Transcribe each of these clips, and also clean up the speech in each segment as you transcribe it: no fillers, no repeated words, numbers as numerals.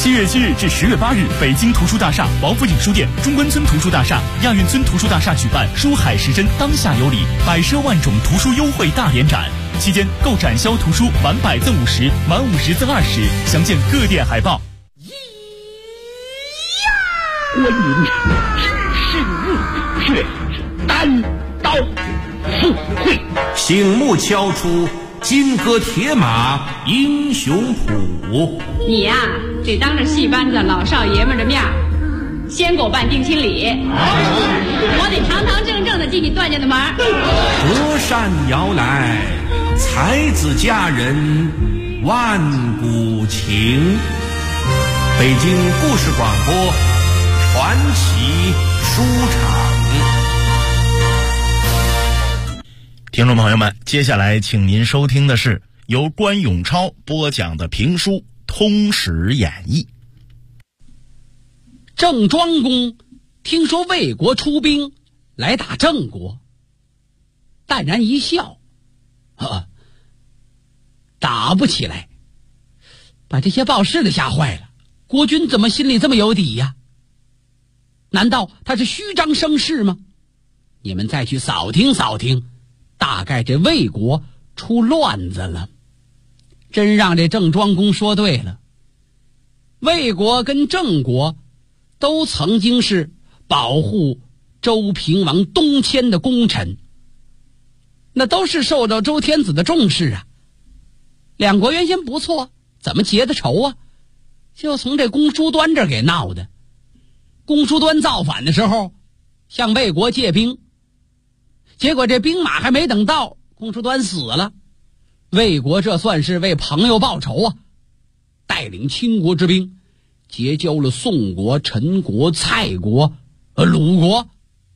7月7日至10月8日，北京图书大厦、王府井书店、中关村图书大厦、亚运村图书大厦举办“书海时针，当下有礼”百奢万种图书优惠大联展。期间购展销图书满100赠50，满50赠20，详见各店海报。 观音指示入穴，单刀赴会， 醒目敲出金戈铁马英雄谱。 你呀，得当着戏班子老少爷们的面先给我办定亲礼，我得堂堂正正的进你段家的门。 隔山遥来，才子佳人万古情。北京故事广播传奇书场。 听众朋友们，接下来请您收听的是由关永超播讲的评书《通史演义》。 郑庄公听说魏国出兵来打郑国，淡然一笑，打不起来，把这些报事的吓坏了。国君怎么心里这么有底呀？难道他是虚张声势吗？你们再去扫听扫听，大概这魏国出乱子了。真让这郑庄公说对了，魏国跟郑国都曾经是保护周平王东迁的功臣，那都是受到周天子的重视啊。两国原先不错，怎么结的仇啊？就从这公叔端这儿给闹的。公叔端造反的时候向魏国借兵，结果这兵马还没等到，公叔端死了。魏国这算是为朋友报仇啊，带领秦国之兵结交了宋国、陈国、蔡国、鲁国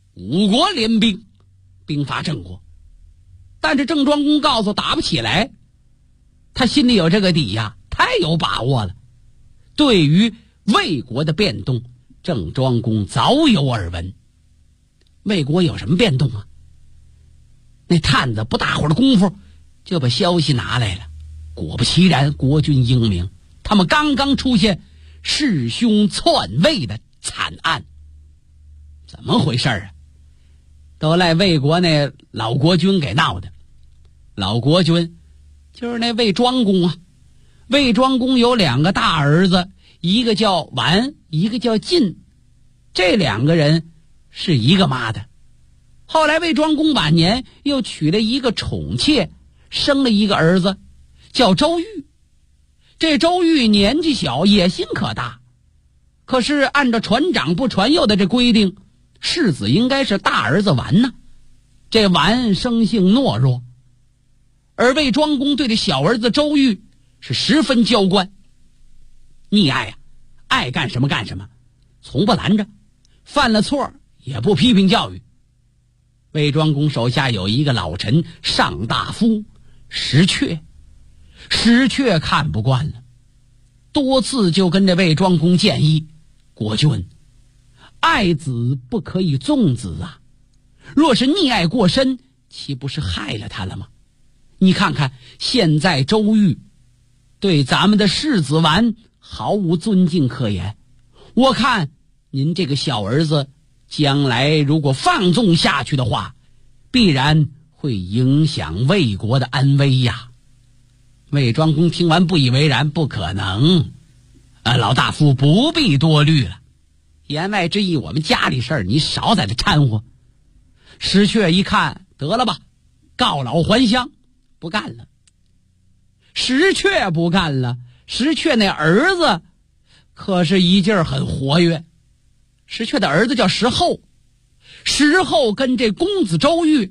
5国联兵，兵伐郑国。但是郑庄公告诉打不起来，他心里有这个底呀，太有把握了。对于魏国的变动，郑庄公早有耳闻。魏国有什么变动啊？那探子不大会儿的功夫就把消息拿来了。果不其然，国君英明，他们刚刚出现弑兄篡位的惨案。怎么回事啊？都赖魏国那老国君给闹的。老国君就是那魏庄公啊。魏庄公有2个大儿子，一个叫完，一个叫晋，这2个人是一个妈的。后来魏庄公晚年又娶了一个宠妾，生了一个儿子叫周瑜。这周瑜年纪小，野心可大，可是按照传长不传幼的这规定，世子应该是大儿子完呢。这完生性懦弱，而魏庄公对这小儿子周瑜是十分娇惯溺爱啊，爱干什么干什么，从不拦着，犯了错也不批评教育。魏庄公手下有一个老臣上大夫石阙，石阙看不惯了，多次就跟这魏庄公建议，国君，爱子不可以纵子啊，若是溺爱过深，岂不是害了他了吗？你看看现在周瑜对咱们的世子完毫无尊敬可言，我看您这个小儿子将来如果放纵下去的话，必然会影响魏国的安危呀。魏庄公听完不以为然，不可能，老大夫不必多虑了，言外之意，我们家里事儿你少在这掺和。石阙一看，得了吧，告老还乡，不干了。石阙不干了，石阙那儿子可是一劲儿很活跃。石阙的儿子叫石厚，石厚跟这公子周瑜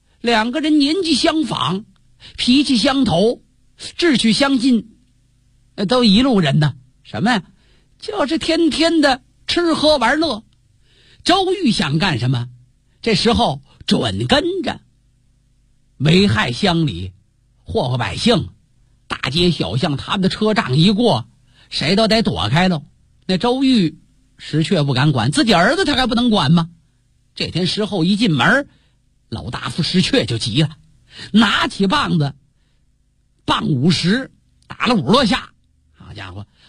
2个人年纪相仿，脾气相投，志趣相近，都一路人呢。什么呀？就是天天的吃喝玩乐。周瑜想干什么，这时候准跟着，危害乡里，祸祸百姓，大街小巷他们的车仗一过，谁都得躲开喽。那周瑜石阙不敢管，自己儿子他还不能管吗？这天石厚一进门，老大夫石阙就急了，拿起棒子，棒50，打了50多下。好家伙，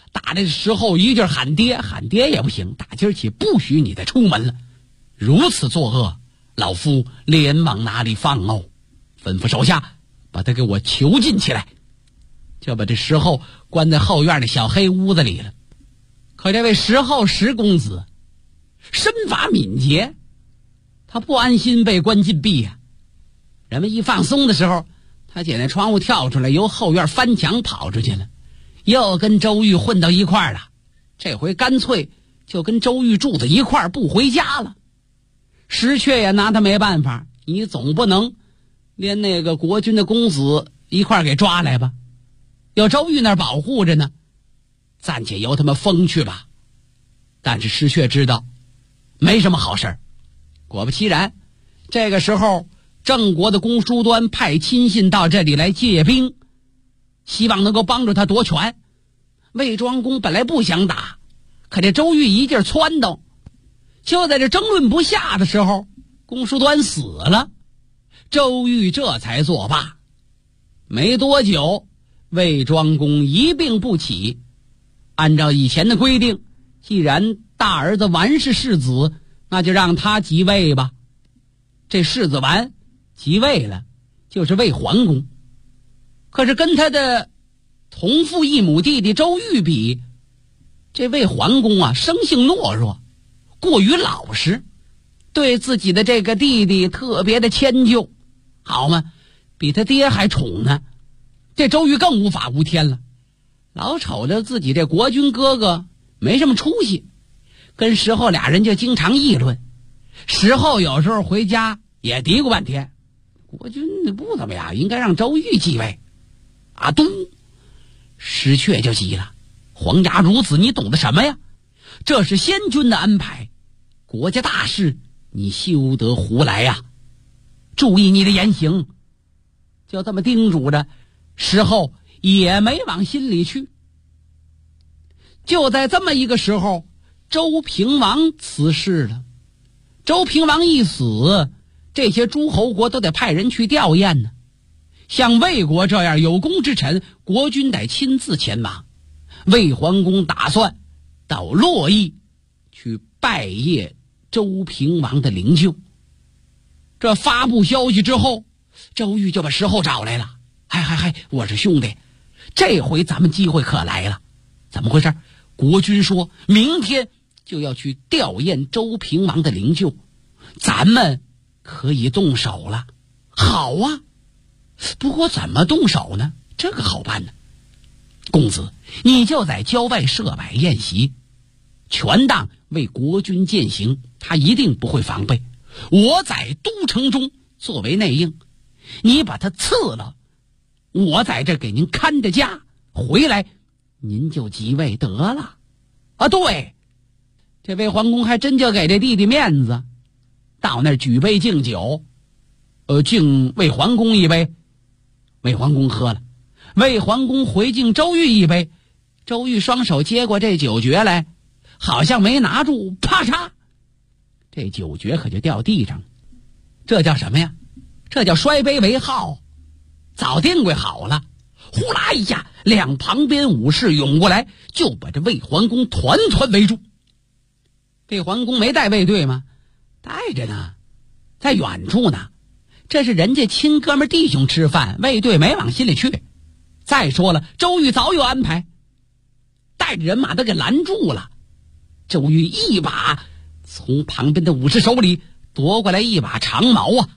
打这时候一劲喊爹，喊爹也不行，打今儿起不许你再出门了。如此作恶，老夫连往哪里放哦？吩咐手下把他给我囚禁起来，就把这石后关在后院的小黑屋子里了。可这位石后石公子身法敏捷，他不安心被关禁闭呀。人们一放松的时候，他捡那窗户跳出来，由后院翻墙跑出去了，又跟周玉混到一块儿了。这回干脆就跟周玉住在一块儿，不回家了。石阙也拿他没办法，你总不能连那个国君的公子一块儿给抓来吧？有周玉那儿保护着呢，暂且由他们封去吧。但是石阙知道没什么好事儿。果不其然，这个时候郑国的公叔端派亲信到这里来借兵，希望能够帮助他夺权。魏庄公本来不想打，可这周玉一劲撺掇，就在这争论不下的时候，公叔端死了，周玉这才作罢。没多久，魏庄公一病不起。按照以前的规定，既然大儿子完是世子，那就让他即位吧。这世子完即位了，就是魏桓公。可是跟他的同父异母弟弟周玉比，这魏桓公啊，生性懦弱，过于老实，对自己的这个弟弟特别的迁就，好嘛，比他爹还宠呢。这周玉更无法无天了，老瞅着自己这国君哥哥没什么出息，跟石后俩人就经常议论。石后有时候回家也嘀咕半天，国君不怎么样，应该让周玉继位。啊咚！石阙就急了，皇家如此，你懂得什么呀？这是先君的安排，国家大事你休得胡来呀！注意你的言行。就这么叮嘱着，石后也没往心里去。就在这么一个时候，周平王辞世了。周平王一死，这些诸侯国都得派人去吊唁呢。像魏国这样有功之臣，国君得亲自前往。魏桓公打算到洛邑去拜谒周平王的灵柩。这发布消息之后，周玉就把石后找来了。嗨，我是兄弟，这回咱们机会可来了。怎么回事？国君说明天就要去吊唁周平王的灵柩，咱们可以动手了。好啊，不过怎么动手呢？这个好办呢。公子，你就在郊外设摆宴席，全当为国君饯行，他一定不会防备。我在都城中作为内应，你把他赐了，我在这给您看着家，回来您就即位得了。啊，对，这魏桓公还真就给这弟弟面子，到那儿举杯敬酒，敬魏桓公一杯。魏桓公喝了，魏桓公回敬周玉一杯。周玉双手接过这酒爵来，好像没拿住，啪嚓，这酒爵可就掉地上。这叫什么呀？这叫摔杯为号，早定规好了。呼啦一下，两旁边武士涌过来，就把这魏桓公团团围住。魏桓公没带卫队吗？带着呢，在远处呢。这是人家亲哥们弟兄吃饭，卫队没往心里去。再说了，周玉早有安排，带着人马都给拦住了。周玉一把从旁边的武士手里夺过来一把长矛啊！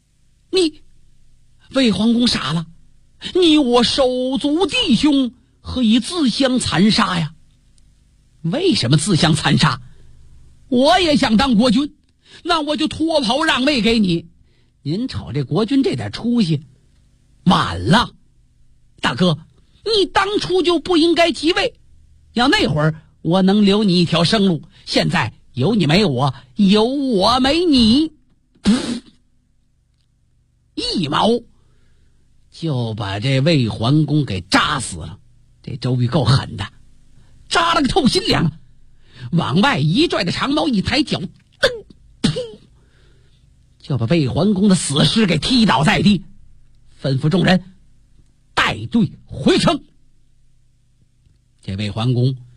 魏桓公傻了，你我手足弟兄，何以自相残杀呀？为什么自相残杀？我也想当国君，那我就脱袍让位给你。您瞅这国君这点出息，晚了。大哥，你当初就不应该即位，要那会儿我能留你一条生路，现在有你没我，有我没你，一矛就把这魏桓公给扎死了。这周瑜够狠的，扎了个透心凉，往外一拽的长矛，一抬脚，噔，噗，就把魏桓公的死尸给踢倒在地，吩咐众人带队回城。这魏桓公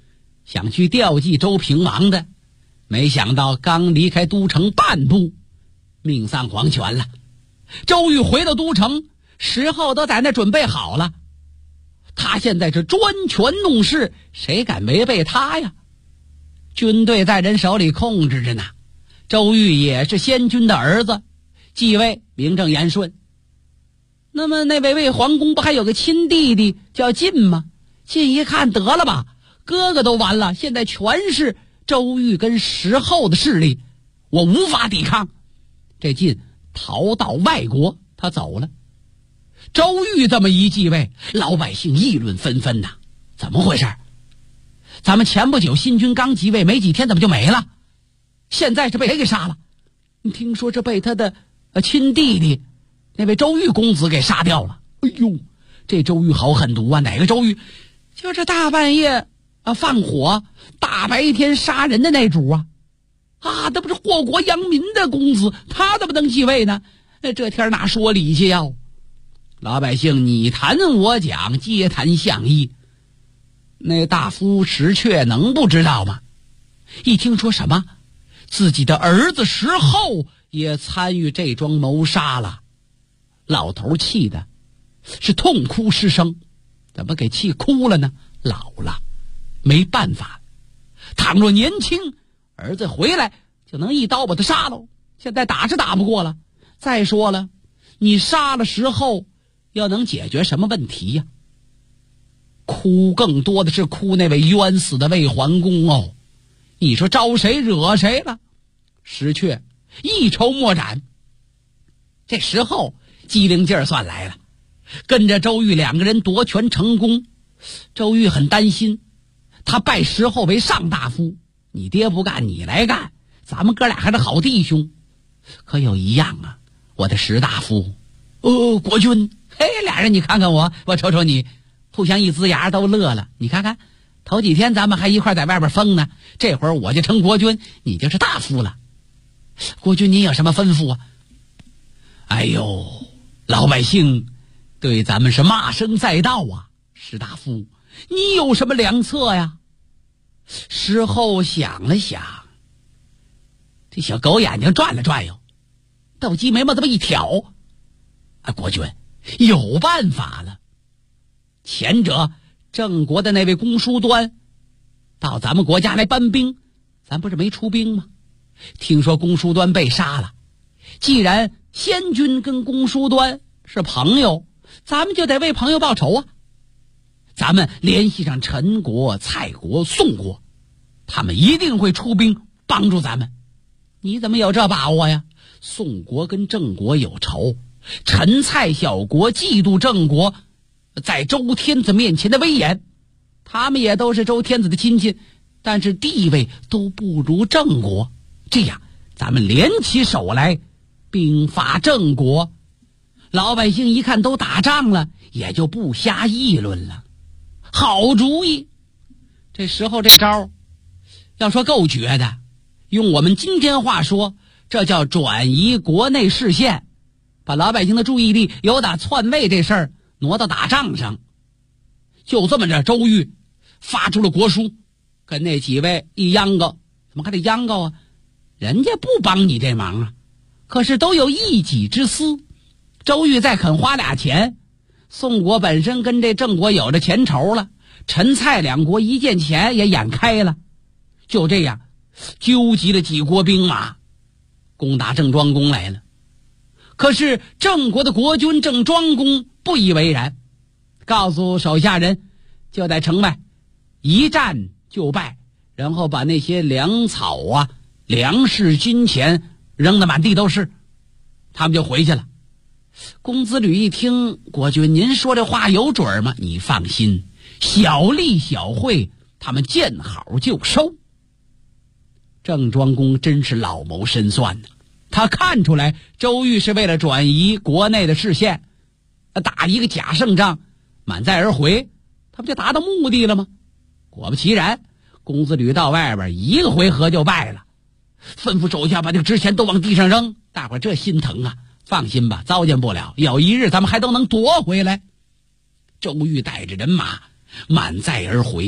想去调剂周平王的，没想到刚离开都城半步，命丧黄泉了。周瑜回到都城，石厚都在那准备好了。他现在是专权弄事，谁敢违背他呀？军队在人手里控制着呢。周瑜也是先君的儿子，继位名正言顺。那么那位魏桓公不还有个亲弟弟叫晋吗？晋一看得了吧，哥哥都完了，现在全是周瑜跟石厚的势力，我无法抵抗。这晋逃到外国，他走了。周瑜这么一继位，老百姓议论纷纷呐，怎么回事？咱们前不久新君刚即位没几天，怎么就没了？现在是被谁给杀了？听说这被他的亲弟弟那位周瑜公子给杀掉了。哎呦，这周瑜好狠毒啊！哪个周瑜？就这大半夜放火，大白天杀人的那主啊！那不是祸国殃民的公子，他怎么能继位呢？这天哪说理去呀？老百姓你谈我讲，皆谈相议。那大夫石阙能不知道吗？一听说什么自己的儿子石厚也参与这桩谋杀了，老头气的是痛哭失声。怎么给气哭了呢？老了没办法，倘若年轻，儿子回来就能一刀把他杀了，现在打是打不过了。再说了，你杀了石厚要能解决什么问题呀？哭更多的是哭那位冤死的魏桓公哦。你说招谁惹谁了？石阙一筹莫展。这时候机灵劲儿算来了，跟着周瑜两个人夺权成功。周瑜很担心，他拜石厚为上大夫，你爹不干你来干，咱们哥俩还是好弟兄。可有一样啊，我的石大夫国君，嘿，俩人你看看我瞅瞅你，互相一呲牙都乐了。你看看头几天咱们还一块在外边疯呢，这会儿我就成国君，你就是大夫了。国君您有什么吩咐啊？哎呦，老百姓对咱们是骂声载道啊。石大夫你有什么良策呀？石厚想了想，这小狗眼睛转了转悠，斗鸡眉毛这么一挑，国君有办法了。前者郑国的那位公叔端到咱们国家来搬兵，咱不是没出兵吗？听说公叔端被杀了，既然先君跟公叔端是朋友，咱们就得为朋友报仇啊。咱们联系上陈国、蔡国、宋国，他们一定会出兵帮助咱们。你怎么有这把握呀？宋国跟郑国有仇，陈蔡小国嫉妒郑国在周天子面前的威严，他们也都是周天子的亲戚，但是地位都不如郑国。这样咱们联起手来兵伐郑国，老百姓一看都打仗了，也就不瞎议论了。好主意。这时候这招要说够绝的，用我们今天话说，这叫转移国内视线，把老百姓的注意力由打篡位这事儿挪到打仗上。就这么着，周瑜发出了国书，跟那几位一央告。怎么还得央告啊？人家不帮你这忙啊，可是都有一己之私。周瑜再肯花俩钱，宋国本身跟这郑国有着钱仇了，陈蔡两国一见钱也眼开了。就这样纠集了几国兵马攻打郑庄公来了。可是郑国的国君郑庄公不以为然，告诉手下人就在城外一战就败，然后把那些粮草啊、粮食、金钱扔得满地都是，他们就回去了。公子吕一听，国君您说这话有准吗？你放心，小利小惠他们见好就收。郑庄公真是老谋深算呢，他看出来周瑜是为了转移国内的视线，打一个假胜仗，满载而回，他不就达到目的了吗？果不其然，公子吕到外边一个回合就败了，吩咐手下把这个值钱都往地上扔。大伙这心疼啊，放心吧，糟践不了，有一日咱们还都能夺回来。周瑜带着人马满载而回呀，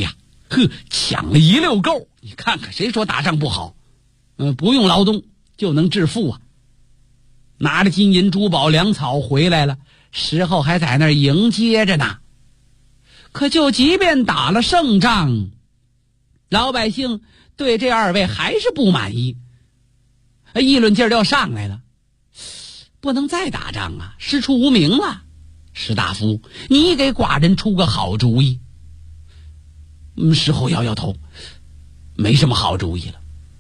抢了一溜够。你看看谁说打仗不好？不用劳动就能致富啊！拿着金银珠宝粮草回来了，时候还在那儿迎接着呢。可就即便打了胜仗，老百姓对这二位还是不满意，议论劲儿要上来了。不能再打仗啊，师出无名了。士大夫，你给寡人出个好主意。石后摇摇头，没什么好主意了。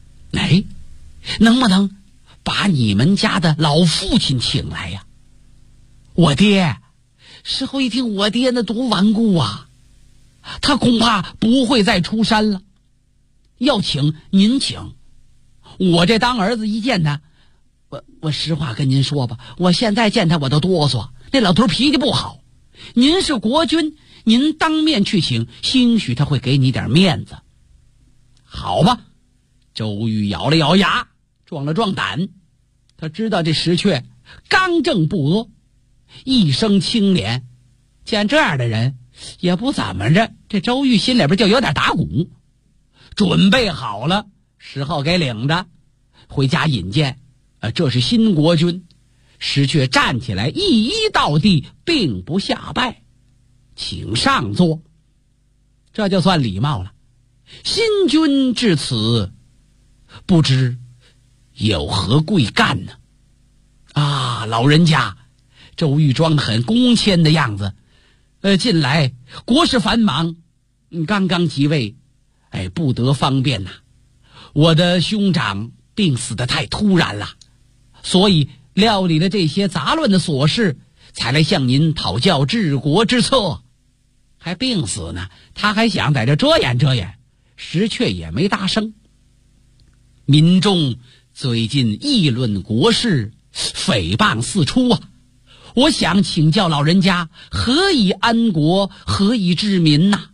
能不能把你们家的老父亲请来呀？我爹。石后一听，我爹那多顽固啊，他恐怕不会再出山了。要请您请，我这当儿子一见他，我实话跟您说吧，我现在见他我都哆嗦。那老头脾气不好，您是国君，您当面去请，兴许他会给你点面子。好吧，周瑜咬了咬牙，壮了壮胆。他知道这石阙刚正不阿，一生清廉，见这样的人也不怎么着。这周瑜心里边就有点打鼓，准备好了，石后给领着回家引荐。这是新国君。石阙站起来，一一到地，并不下拜，请上座，这就算礼貌了。新君至此，不知有何贵干呢？老人家，周瑜装得很恭谦的样子。近来国事繁忙，刚刚即位，不得方便呐。我的兄长病死得太突然了，所以料理了这些杂乱的琐事，才来向您讨教治国之策。还病死呢，他还想在这遮掩遮掩。石阙也没答声。民众最近议论国事，诽谤四出啊！我想请教老人家，何以安国，何以治民呐？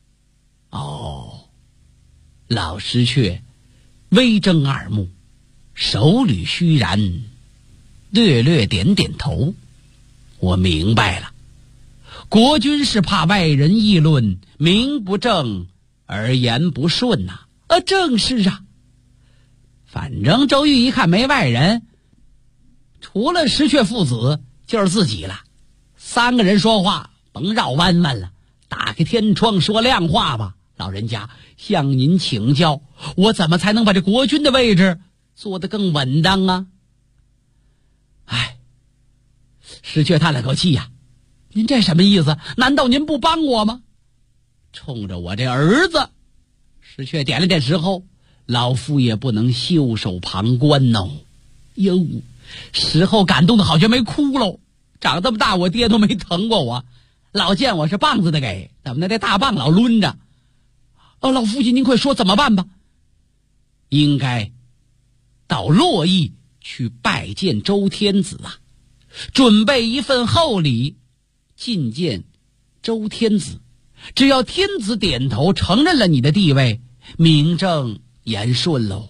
老石阙微睁二目，手捋虚髯，略略点点头。我明白了，国君是怕外人议论，名不正而言不顺呐。正是啊。反正周瑜一看没外人，除了石阙父子就是自己了。三个人说话甭绕弯弯了，打开天窗说亮话吧。老人家，向您请教，我怎么才能把这国君的位置做得更稳当啊？石阙叹了口气呀，您这什么意思？难道您不帮我吗？冲着我这儿子，石阙点了点石后，老夫也不能袖手旁观哦。哟，石后感动的好像没哭喽。长这么大，我爹都没疼过我，老见我是棒子的给，怎么的？这大棒老抡着。老父亲您快说怎么办吧？应该到洛邑去拜见周天子啊，准备一份厚礼觐见周天子。只要天子点头承认了你的地位，名正言顺喽。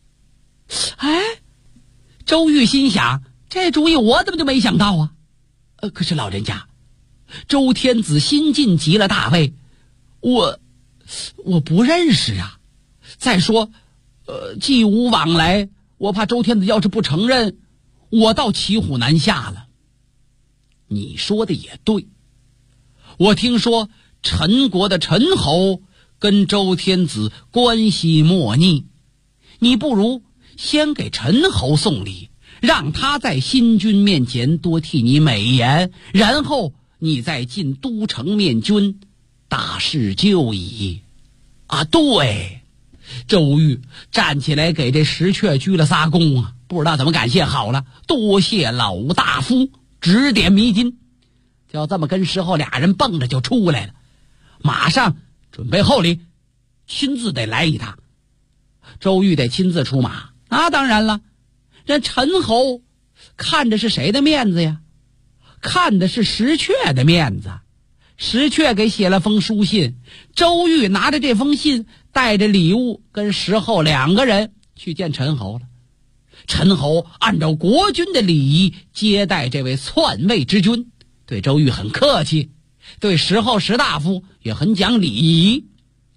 周瑜心想，这主意我怎么就没想到啊？可是老人家，周天子新晋极了大位，我不认识啊。再说既无往来，我怕周天子要是不承认，我倒骑虎难下了。你说的也对，我听说陈国的陈侯跟周天子关系莫逆，你不如先给陈侯送礼，让他在新君面前多替你美言，然后你再进都城面君，大事就矣。对。周瑜站起来给这石阙鞠了仨躬啊，不知道怎么感谢好了。多谢老大夫指点迷津。就这么跟石后俩人蹦着就出来了，马上准备厚礼，亲自得来一趟。周瑜得亲自出马，当然了，这陈侯看着是谁的面子呀？看的是石阙的面子。石阙给写了封书信，周瑜拿着这封信，带着礼物跟石后两个人去见陈侯了。陈侯按照国君的礼仪接待这位篡位之君，对周瑜很客气，对石后石大夫也很讲礼仪。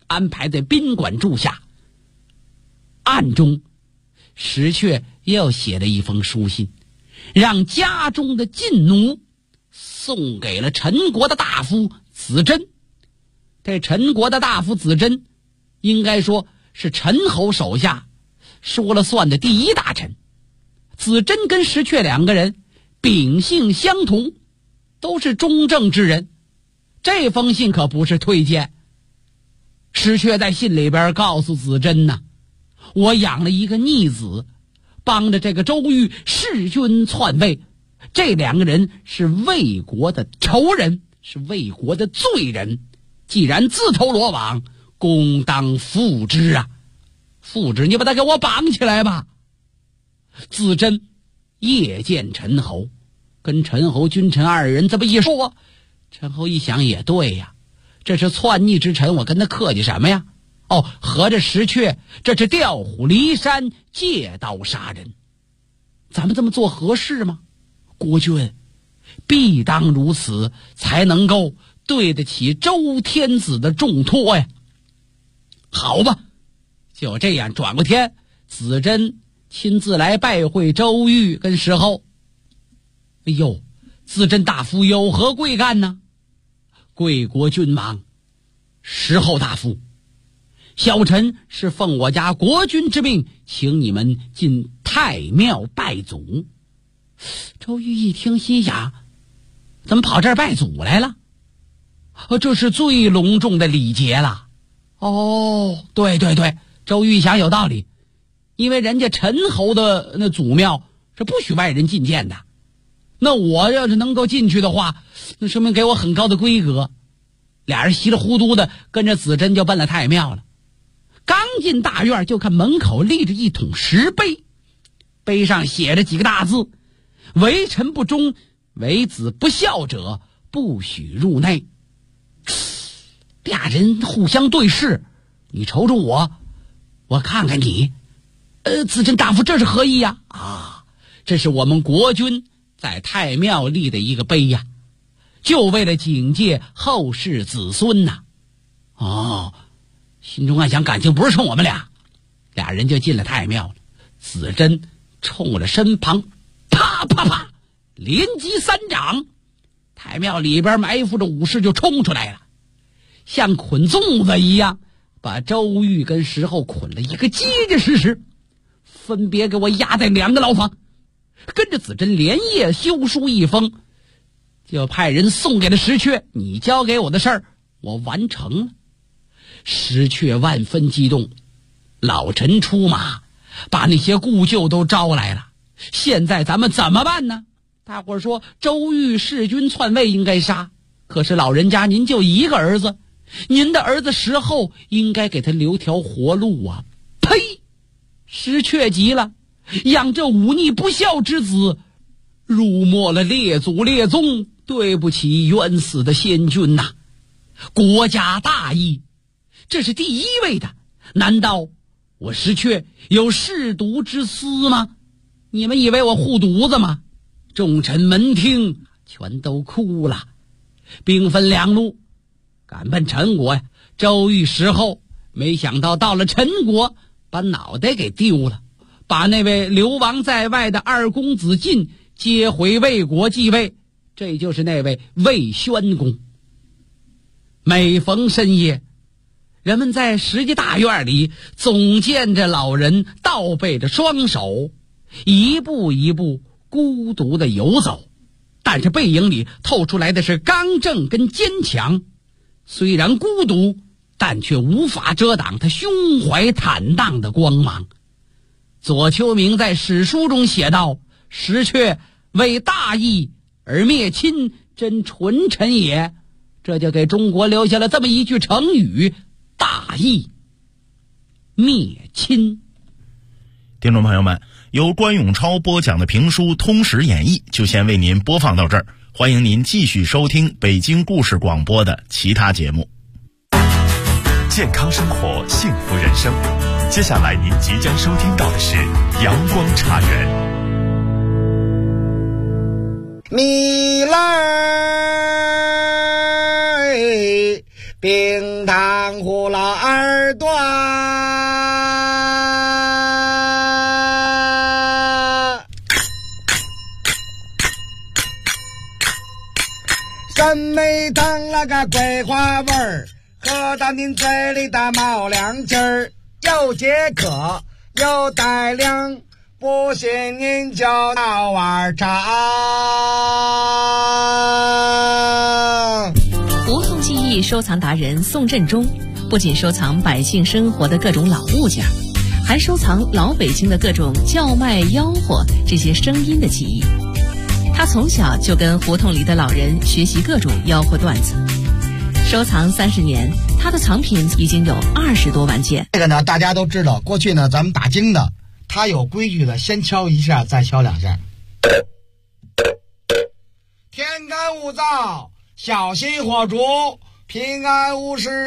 安排在宾馆住下。暗中石阙又写了一封书信，让家中的禁奴送给了陈国的大夫子珍。这陈国的大夫子珍应该说是陈侯手下说了算的第一大臣。子珍跟石阙两个人秉性相同，都是中正之人。这封信可不是推荐。石阙在信里边告诉子珍呐，我养了一个逆子，帮着这个周瑜弑君篡位，这两个人是魏国的仇人，是魏国的罪人，既然自投罗网，公当复之啊！复之，你把他给我绑起来吧。子珍夜见陈侯，跟陈侯君臣二人这么一说，陈侯一想也对呀，这是篡逆之臣，我跟他客气什么呀？合着石阙这是调虎离山，借刀杀人，咱们这么做合适吗？国君必当如此，才能够对得起周天子的重托呀。好吧，就这样，转过天，子珍亲自来拜会周瑜跟石后。哎呦，子珍大夫有何贵干呢？贵国君王，石后大夫，小臣是奉我家国君之命，请你们进太庙拜祖。周瑜一听，心想，怎么跑这儿拜祖来了？这是最隆重的礼节了。对，周瑜想有道理，因为人家陈侯的那祖庙是不许外人进见的，那我要是能够进去的话，那说明给我很高的规格。俩人稀里糊涂的跟着子珍就奔了太庙了。刚进大院，就看门口立着一桶石碑，碑上写着几个大字：为臣不忠，为子不孝者，不许入内。俩人互相对视，你瞅瞅我，我看看你。子珍大夫，这是何意呀？这是我们国君在太庙立的一个碑呀，就为了警戒后世子孙呐。心中暗想，感情不是冲我们俩。俩人就进了太庙了。子珍冲着身旁啪啪啪连击3掌，太庙里边埋伏着武士就冲出来了，像捆粽子一样把周瑜跟石后捆了一个结结实实，分别给我押在2个牢房。跟着子珍连夜修书一封，就派人送给了石阙，你交给我的事儿我完成了。石阙万分激动，老臣出马，把那些故旧都招来了，现在咱们怎么办呢？大伙儿说周瑜弑君篡位应该杀，可是老人家您就一个儿子，您的儿子石后应该给他留条活路啊！呸！石阙急了，养这忤逆不孝之子，辱没了列祖列宗，对不起冤死的先君呐！国家大义，这是第一位的，难道我石阙有舐犊之私吗？你们以为我护犊子吗？众臣门听，全都哭了。兵分2路，赶奔陈国呀。周瑜石后没想到到了陈国，把脑袋给丢了，把那位流亡在外的二公子晋接回魏国继位，这就是那位魏宣公。每逢深夜，人们在石家大院里总见着老人倒背着双手，一步一步孤独地游走，但是背影里透出来的是刚正跟坚强。虽然孤独，但却无法遮挡他胸怀坦荡的光芒。左丘明在史书中写道：石阙为大义而灭亲，真纯臣也。这就给中国留下了这么一句成语：大义灭亲。 听众朋友们，由关永超播讲的评书《通史演义》就先为您播放到这儿，欢迎您继续收听北京故事广播的其他节目。 健康生活，幸福人生。接下来您即将收听到的是阳光茶园。 米来冰糖火有了耳朵，酸梅汤那个桂花味儿，喝到您嘴里的冒凉劲儿，又解渴又带凉，不信您就闹碗尝。 胡同记忆收藏达人宋振中不仅收藏百姓生活的各种老物件，还收藏老北京的各种叫卖吆喝这些声音的记忆。他从小就跟胡同里的老人学习各种吆喝段子，收藏30年，他的藏品已经有20多万件。 这个呢，大家都知道，过去呢，咱们打更的，他有规矩的，先敲一下，再敲2下。天干物燥，小心火烛，平安无事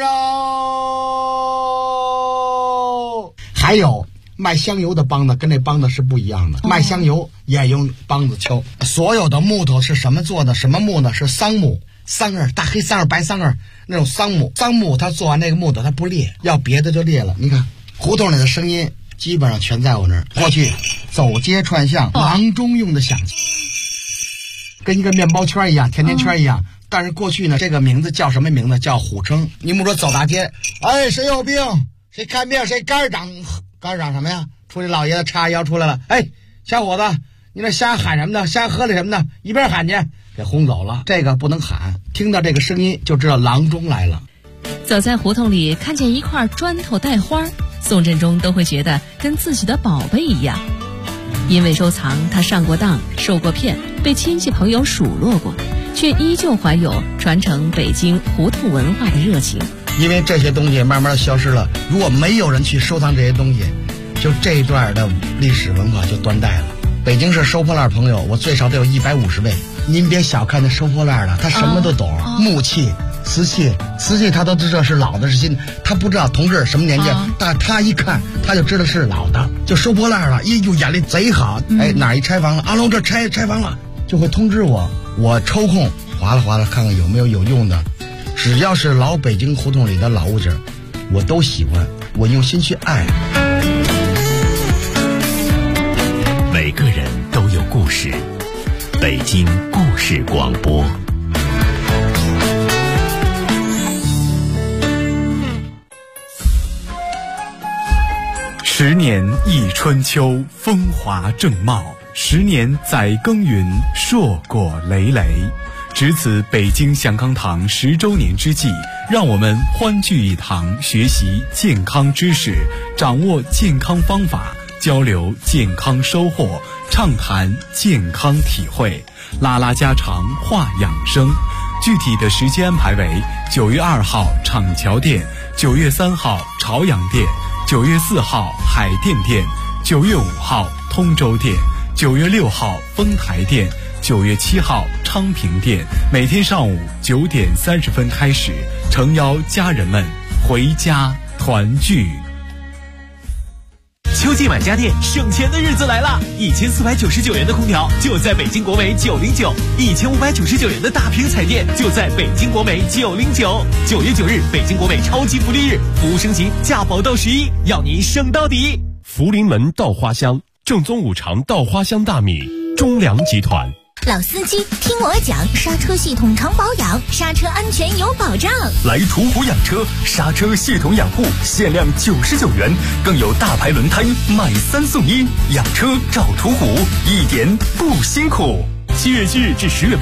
哦。还有卖香油的梆子跟这梆子是不一样的，卖香油也用梆子敲。所有的木头是什么做的？什么木呢？是桑木，桑儿，大黑桑儿、白桑儿那种桑木。桑木它做完那个木头它不裂，要别的就裂了。你看胡同里的声音基本上全在我那儿。过去走街串巷，郎中用的响器，跟一个面包圈一样，甜甜圈一样。但是过去呢，这个名字叫什么名字？叫虎称。你们说走大街，哎，谁有病？谁看病？谁肝长什么呀？出去老爷子叉腰出来了，哎，小伙子，你那瞎喊什么呢？瞎喝了什么呢？一边喊去，给轰走了。这个不能喊，听到这个声音就知道郎中来了。 走在胡同里，看见一块砖头带花，宋振中都会觉得跟自己的宝贝一样。因为收藏，他上过当，受过骗，被亲戚朋友数落过，却依旧怀有传承北京胡同文化的热情。 因为这些东西慢慢消失了，如果没有人去收藏这些东西，就这一段的历史文化就断代了。北京市收破烂朋友，我最少得有150位。您别小看那收破烂的，他什么都懂，木器、瓷器他都知道是老的是新的，他不知道同志什么年纪，但他一看他就知道是老的，就收破烂了，哟，眼力贼好。哎，哪一拆房了？阿龙这拆房了，就会通知我，我抽空划拉看看有没有用的。只要是老北京胡同里的老物件，我都喜欢，我用心去爱。 每个人都有故事，北京故事广播。10年忆春秋，风华正茂；10年载耕耘，硕果累累。值此北京祥康堂10周年之际，让我们欢聚一堂，学习健康知识，掌握健康方法，交流健康收获，畅谈健康体会，拉拉家常，话养生。具体的时间安排为9月2号厂桥店，9月3号朝阳店，9月4号海淀店，9月5号通州店，9月6号丰台店，9月7号昌平店。每天上午9点30分开始，诚邀家人们回家团聚。 秋季买家电省钱的日子来了，1499元的空调就在北京国美909，1599元的大屏彩电就在北京国美909。9月9日，北京国美超级福利日，服务升级，价保到11，要您省到底。 福临门稻花香，正宗5常稻花香大米，中粮集团。 老司机听我讲，刹车系统常保养，刹车安全有保障。 来途虎养车，刹车系统养护限量99元，更有大牌轮胎买3送1，养车找途虎，一点不辛苦。7月7日至10月8日。